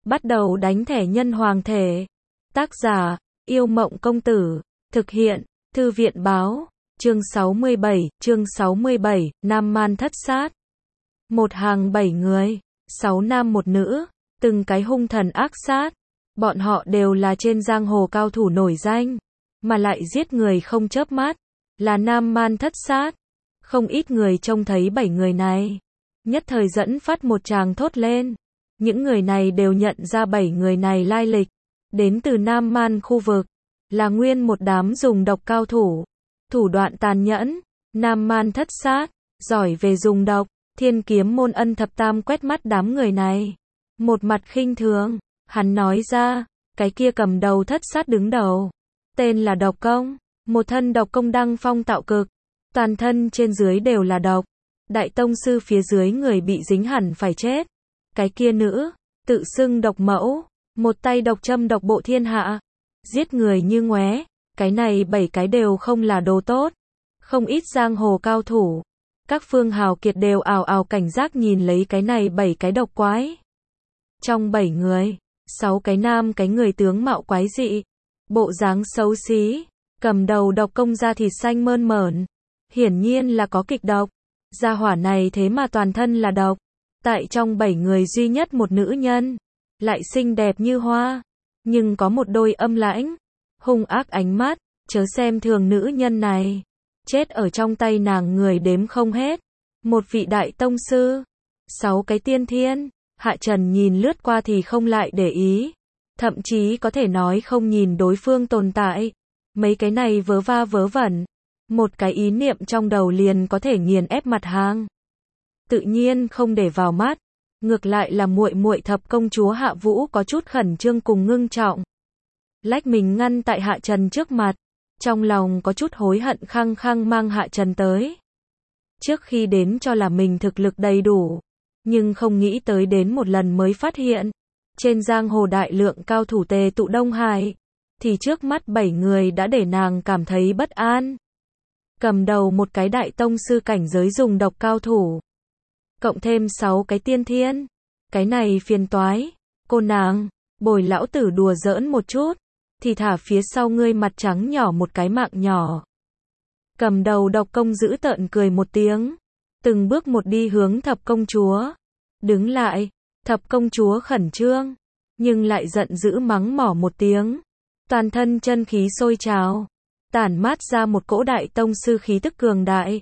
Bắt đầu đánh thẻ nhân hoàng thể. Tác giả, Yêu Mộng Công Tử. Thực hiện, Thư viện Báo. Chương 67, Nam Man Thất Sát. Một hàng 7 người, 6 nam một nữ, từng cái hung thần ác sát. Bọn họ đều là trên giang hồ cao thủ nổi danh, mà lại giết người không chớp mắt, là Nam Man Thất Sát. Không ít người trông thấy 7 người này, nhất thời dẫn phát một tràng thốt lên. Những người này đều nhận ra 7 người này lai lịch, đến từ Nam Man khu vực, là nguyên một đám dùng độc cao thủ, thủ đoạn tàn nhẫn. Nam Man Thất Sát, giỏi về dùng độc. Thiên Kiếm Môn Ân Thập Tam quét mắt đám người này, một mặt khinh thường, hắn nói ra, cái kia cầm đầu thất sát đứng đầu, tên là Độc Công, một thân độc công đăng phong tạo cực, toàn thân trên dưới đều là độc, đại tông sư phía dưới người bị dính hẳn phải chết. Cái kia nữ, tự xưng độc mẫu, một tay độc châm độc bộ thiên hạ, giết người như ngoé. Cái này 7 cái đều không là đồ tốt, không ít giang hồ cao thủ, các phương hào kiệt đều ào ào cảnh giác nhìn lấy cái này 7 cái độc quái. Trong 7 người, 6 cái nam cái người tướng mạo quái dị, bộ dáng xấu xí, cầm đầu Độc Công da thịt xanh mơn mởn, hiển nhiên là có kịch độc. Gia hỏa này thế mà toàn thân là độc. Tại trong 7 người duy nhất một nữ nhân, lại xinh đẹp như hoa, nhưng có một đôi âm lãnh, hung ác ánh mắt, chớ xem thường nữ nhân này. Chết ở trong tay nàng người đếm không hết. Một vị đại tông sư, 6 cái tiên thiên. Hạ Trần nhìn lướt qua thì không lại để ý, thậm chí có thể nói không nhìn đối phương tồn tại. Mấy cái này vớ va vớ vẩn, một cái ý niệm trong đầu liền có thể nghiền ép mặt hàng, tự nhiên không để vào mắt. Ngược lại là muội muội Thập công chúa Hạ Vũ có chút khẩn trương cùng ngưng trọng, lách mình ngăn tại Hạ Trần trước mặt, trong lòng có chút hối hận khăng khăng mang Hạ Trần tới. Trước khi đến cho là mình thực lực đầy đủ, nhưng không nghĩ tới đến một lần mới phát hiện, trên giang hồ đại lượng cao thủ tề tụ Đông Hải, thì trước mắt 7 người đã để nàng cảm thấy bất an. Cầm đầu một cái đại tông sư cảnh giới dùng độc cao thủ, cộng thêm 6 cái tiên thiên, cái này phiền toái. Cô nàng, bồi lão tử đùa giỡn một chút, thì thả phía sau ngươi mặt trắng nhỏ một cái mạng nhỏ. Cầm đầu Độc Công giữ tợn cười một tiếng, từng bước một đi hướng Thập công chúa. Đứng lại, Thập công chúa khẩn trương, nhưng lại giận dữ mắng mỏ một tiếng, toàn thân chân khí sôi trào, tản mát ra một cỗ đại tông sư khí tức cường đại.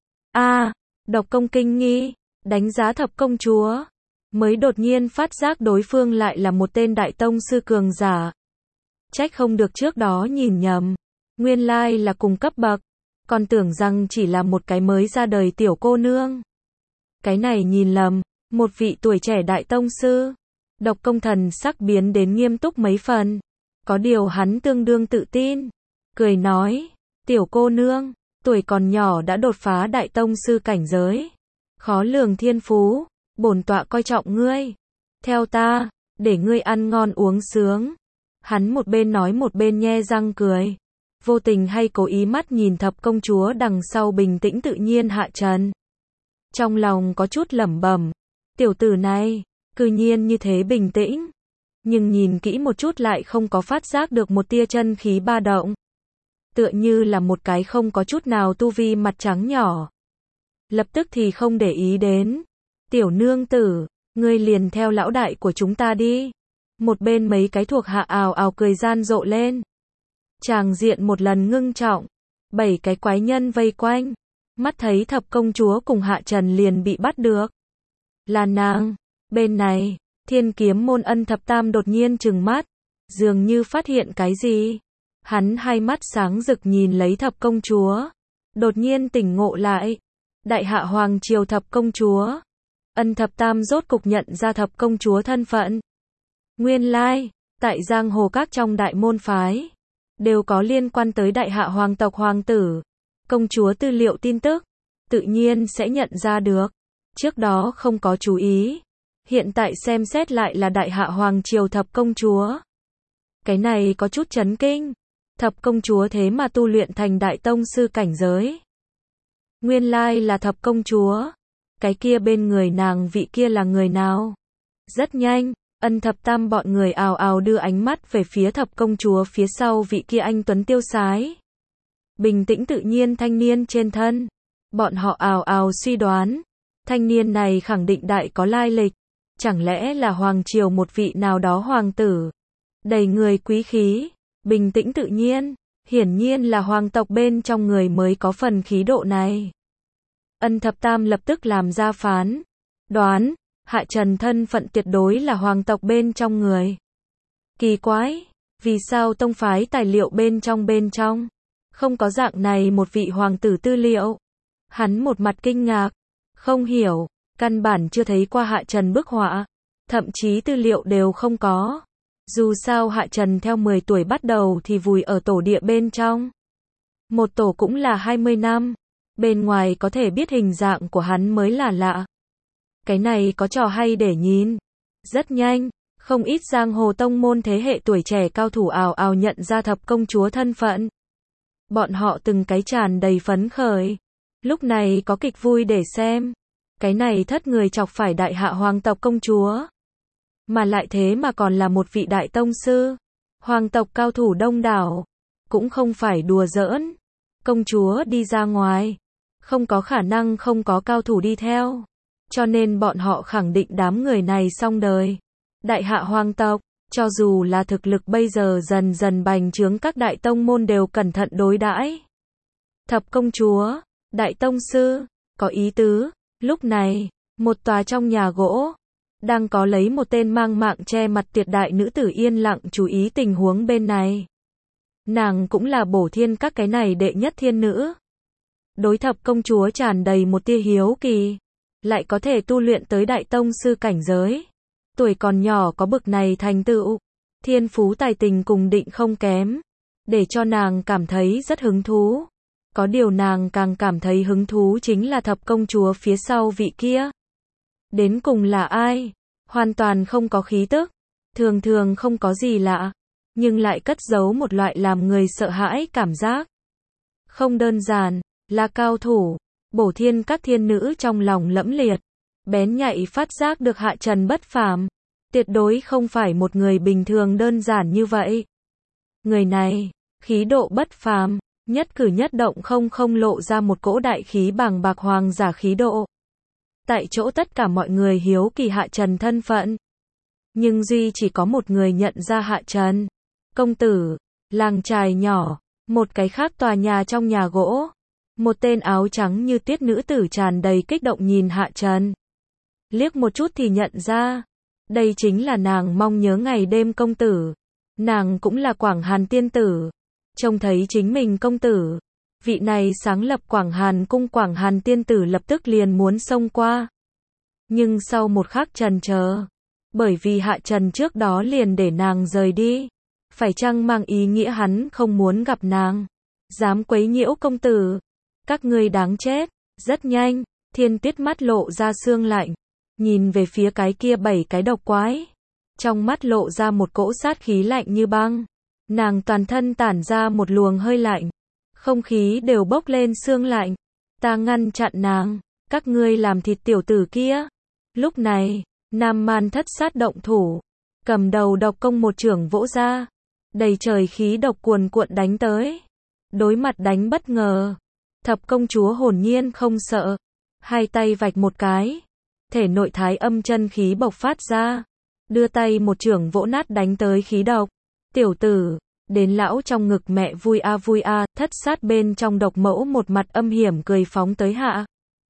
Độc Công kinh nghi, đánh giá Thập công chúa, mới đột nhiên phát giác đối phương lại là một tên đại tông sư cường giả. Trách không được trước đó nhìn nhầm, nguyên lai là cùng cấp bậc, còn tưởng rằng chỉ là một cái mới ra đời tiểu cô nương. Cái này nhìn lầm, một vị tuổi trẻ đại tông sư. Độc Công thần sắc biến đến nghiêm túc mấy phần, có điều hắn tương đương tự tin, cười nói, tiểu cô nương, tuổi còn nhỏ đã đột phá đại tông sư cảnh giới, khó lường thiên phú, bổn tọa coi trọng ngươi, theo ta, để ngươi ăn ngon uống sướng. Hắn một bên nói một bên nhe răng cười, vô tình hay cố ý mắt nhìn Thập công chúa đằng sau bình tĩnh tự nhiên Hạ Trần. Trong lòng có chút lẩm bẩm, tiểu tử này, cư nhiên như thế bình tĩnh, nhưng nhìn kỹ một chút lại không có phát giác được một tia chân khí ba động. Tựa như là một cái không có chút nào tu vi mặt trắng nhỏ. Lập tức thì không để ý đến, tiểu nương tử, ngươi liền theo lão đại của chúng ta đi. Một bên mấy cái thuộc hạ ào ào cười gian rộ lên. Tràng diện một lần ngưng trọng, 7 cái quái nhân vây quanh, mắt thấy Thập công chúa cùng Hạ Trần liền bị bắt được. Là nàng. Bên này, Thiên Kiếm Môn Ân Thập Tam đột nhiên trừng mắt, dường như phát hiện cái gì. Hắn hai mắt sáng rực nhìn lấy Thập công chúa, đột nhiên tỉnh ngộ lại. Đại hạ hoàng triều Thập công chúa. Ân Thập Tam rốt cục nhận ra Thập công chúa thân phận. Nguyên lai, tại giang hồ các trong đại môn phái, đều có liên quan tới đại hạ hoàng tộc hoàng tử, công chúa tư liệu tin tức, tự nhiên sẽ nhận ra được. Trước đó không có chú ý, hiện tại xem xét lại là đại hạ hoàng triều Thập công chúa. Cái này có chút chấn kinh, Thập công chúa thế mà tu luyện thành đại tông sư cảnh giới. Nguyên lai là Thập công chúa, cái kia bên người nàng vị kia là người nào? Rất nhanh, Ân Thập Tam bọn người ào ào đưa ánh mắt về phía thập công chúa phía sau vị kia anh tuấn tiêu sái. Bình tĩnh tự nhiên thanh niên trên thân. Bọn họ ào ào suy đoán. Thanh niên này khẳng định đại có lai lịch. Chẳng lẽ là hoàng triều một vị nào đó hoàng tử. Đầy người quý khí. Bình tĩnh tự nhiên. Hiển nhiên là hoàng tộc bên trong người mới có phần khí độ này. Ân Thập Tam lập tức làm ra phán đoán. Hạ Trần thân phận tuyệt đối là hoàng tộc bên trong người. Kỳ quái. Vì sao tông phái tài liệu bên trong không có dạng này một vị hoàng tử tư liệu. Hắn một mặt kinh ngạc. Không hiểu. Căn bản chưa thấy qua Hạ Trần bức họa. Thậm chí tư liệu đều không có. Dù sao Hạ Trần theo 10 tuổi bắt đầu thì vùi ở tổ địa bên trong. Một tổ cũng là 20 năm. Bên ngoài có thể biết hình dạng của hắn mới là lạ. Cái này có trò hay để nhìn. Rất nhanh, không ít giang hồ tông môn thế hệ tuổi trẻ cao thủ ào ào nhận ra thập công chúa thân phận. Bọn họ từng cái tràn đầy phấn khởi. Lúc này có kịch vui để xem. Cái này thất người chọc phải đại hạ hoàng tộc công chúa. Mà lại thế mà còn là một vị đại tông sư. Hoàng tộc cao thủ đông đảo. Cũng không phải đùa giỡn. Công chúa đi ra ngoài. Không có khả năng không có cao thủ đi theo. Cho nên bọn họ khẳng định đám người này xong đời. Đại hạ hoàng tộc, cho dù là thực lực bây giờ dần dần bành trướng các đại tông môn đều cẩn thận đối đãi. Thập công chúa, đại tông sư, có ý tứ. Lúc này, một tòa trong nhà gỗ, đang có lấy một tên mang mạng che mặt tuyệt đại nữ tử yên lặng chú ý tình huống bên này. Nàng cũng là bổ thiên các cái này đệ nhất thiên nữ. Đối thập công chúa tràn đầy một tia hiếu kỳ. Lại có thể tu luyện tới đại tông sư cảnh giới. Tuổi còn nhỏ có bực này thành tựu. Thiên phú tài tình cùng định không kém. Để cho nàng cảm thấy rất hứng thú. Có điều nàng càng cảm thấy hứng thú chính là thập công chúa phía sau vị kia. Đến cùng là ai? Hoàn toàn không có khí tức. Thường thường không có gì lạ. Nhưng lại cất giấu một loại làm người sợ hãi cảm giác. Không đơn giản, là cao thủ. Bổ thiên các thiên nữ trong lòng lẫm liệt. Bén nhạy phát giác được Hạ Trần bất phàm. Tuyệt đối không phải một người bình thường đơn giản như vậy. Người này, khí độ bất phàm. Nhất cử nhất động không lộ ra một cỗ đại khí bàng bạc hoàng giả khí độ. Tại chỗ tất cả mọi người hiếu kỳ Hạ Trần thân phận. Nhưng duy chỉ có một người nhận ra Hạ Trần. Công tử, làng trài nhỏ, một cái khác tòa nhà trong nhà gỗ. Một tên áo trắng như tuyết nữ tử tràn đầy kích động nhìn Hạ Trần. Liếc một chút thì nhận ra. Đây chính là nàng mong nhớ ngày đêm công tử. Nàng cũng là Quảng Hàn tiên tử. Trông thấy chính mình công tử. Vị này sáng lập Quảng Hàn cung Quảng Hàn tiên tử lập tức liền muốn xông qua. Nhưng sau một khắc chần chờ. Bởi vì Hạ Trần trước đó liền để nàng rời đi. Phải chăng mang ý nghĩa hắn không muốn gặp nàng. Dám quấy nhiễu công tử. Các ngươi đáng chết. Rất nhanh, Thiên Tuyết mắt lộ ra sương lạnh. Nhìn về phía cái kia 7 cái độc quái. Trong mắt lộ ra một cỗ sát khí lạnh như băng. Nàng toàn thân tản ra một luồng hơi lạnh. Không khí đều bốc lên sương lạnh. Ta ngăn chặn nàng. Các ngươi làm thịt tiểu tử kia. Lúc này, Nam Man Thất Sát động thủ. Cầm đầu độc công một chưởng vỗ ra. Đầy trời khí độc cuồn cuộn đánh tới. Đối mặt đánh bất ngờ. Thập công chúa hồn nhiên không sợ. Hai tay vạch một cái. Thể nội thái âm chân khí bộc phát ra. Đưa tay một chưởng vỗ nát đánh tới khí độc. Tiểu tử, đến lão trong ngực mẹ vui a, Thất Sát bên trong độc mẫu một mặt âm hiểm cười phóng tới Hạ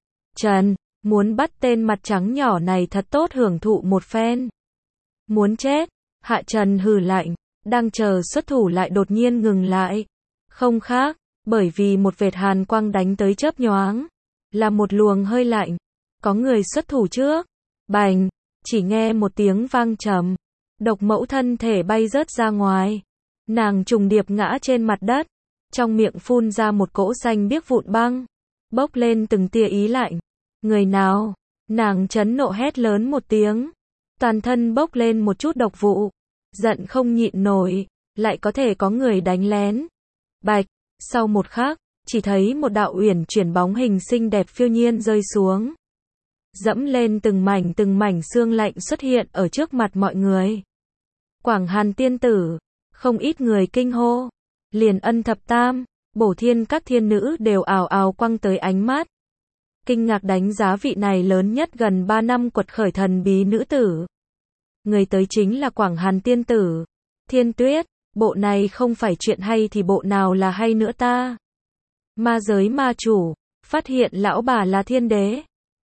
Trần, muốn bắt tên mặt trắng nhỏ này thật tốt hưởng thụ một phen. Muốn chết, Hạ Trần hừ lạnh, đang chờ xuất thủ lại đột nhiên ngừng lại. Không khác, bởi vì một vệt hàn quang đánh tới chớp nhoáng, là một luồng hơi lạnh. Có người xuất thủ trước. Bành, chỉ nghe một tiếng vang trầm. Độc mẫu thân thể bay rớt ra ngoài. Nàng trùng điệp ngã trên mặt đất. Trong miệng phun ra một cỗ xanh biếc vụn băng. Bốc lên từng tia ý lạnh. Người nào? Nàng chấn nộ hét lớn một tiếng. Toàn thân bốc lên một chút độc vụ. Giận không nhịn nổi. Lại có thể có người đánh lén. Bạch, sau một khắc, chỉ thấy một đạo uyển chuyển bóng hình xinh đẹp phiêu nhiên rơi xuống. dẫm lên từng mảnh xương lạnh xuất hiện ở trước mặt mọi người. Quảng Hàn tiên tử, không ít người kinh hô. Liền Ân thập tam, Bổ Thiên các thiên nữ đều ào ào quăng tới ánh mắt. Kinh ngạc đánh giá vị này lớn nhất gần 3 năm quật khởi thần bí nữ tử. Người tới chính là Quảng Hàn tiên tử. Thiên Tuyết, bộ này không phải chuyện hay thì bộ nào là hay nữa ta? Ma giới ma chủ, phát hiện lão bà là thiên đế.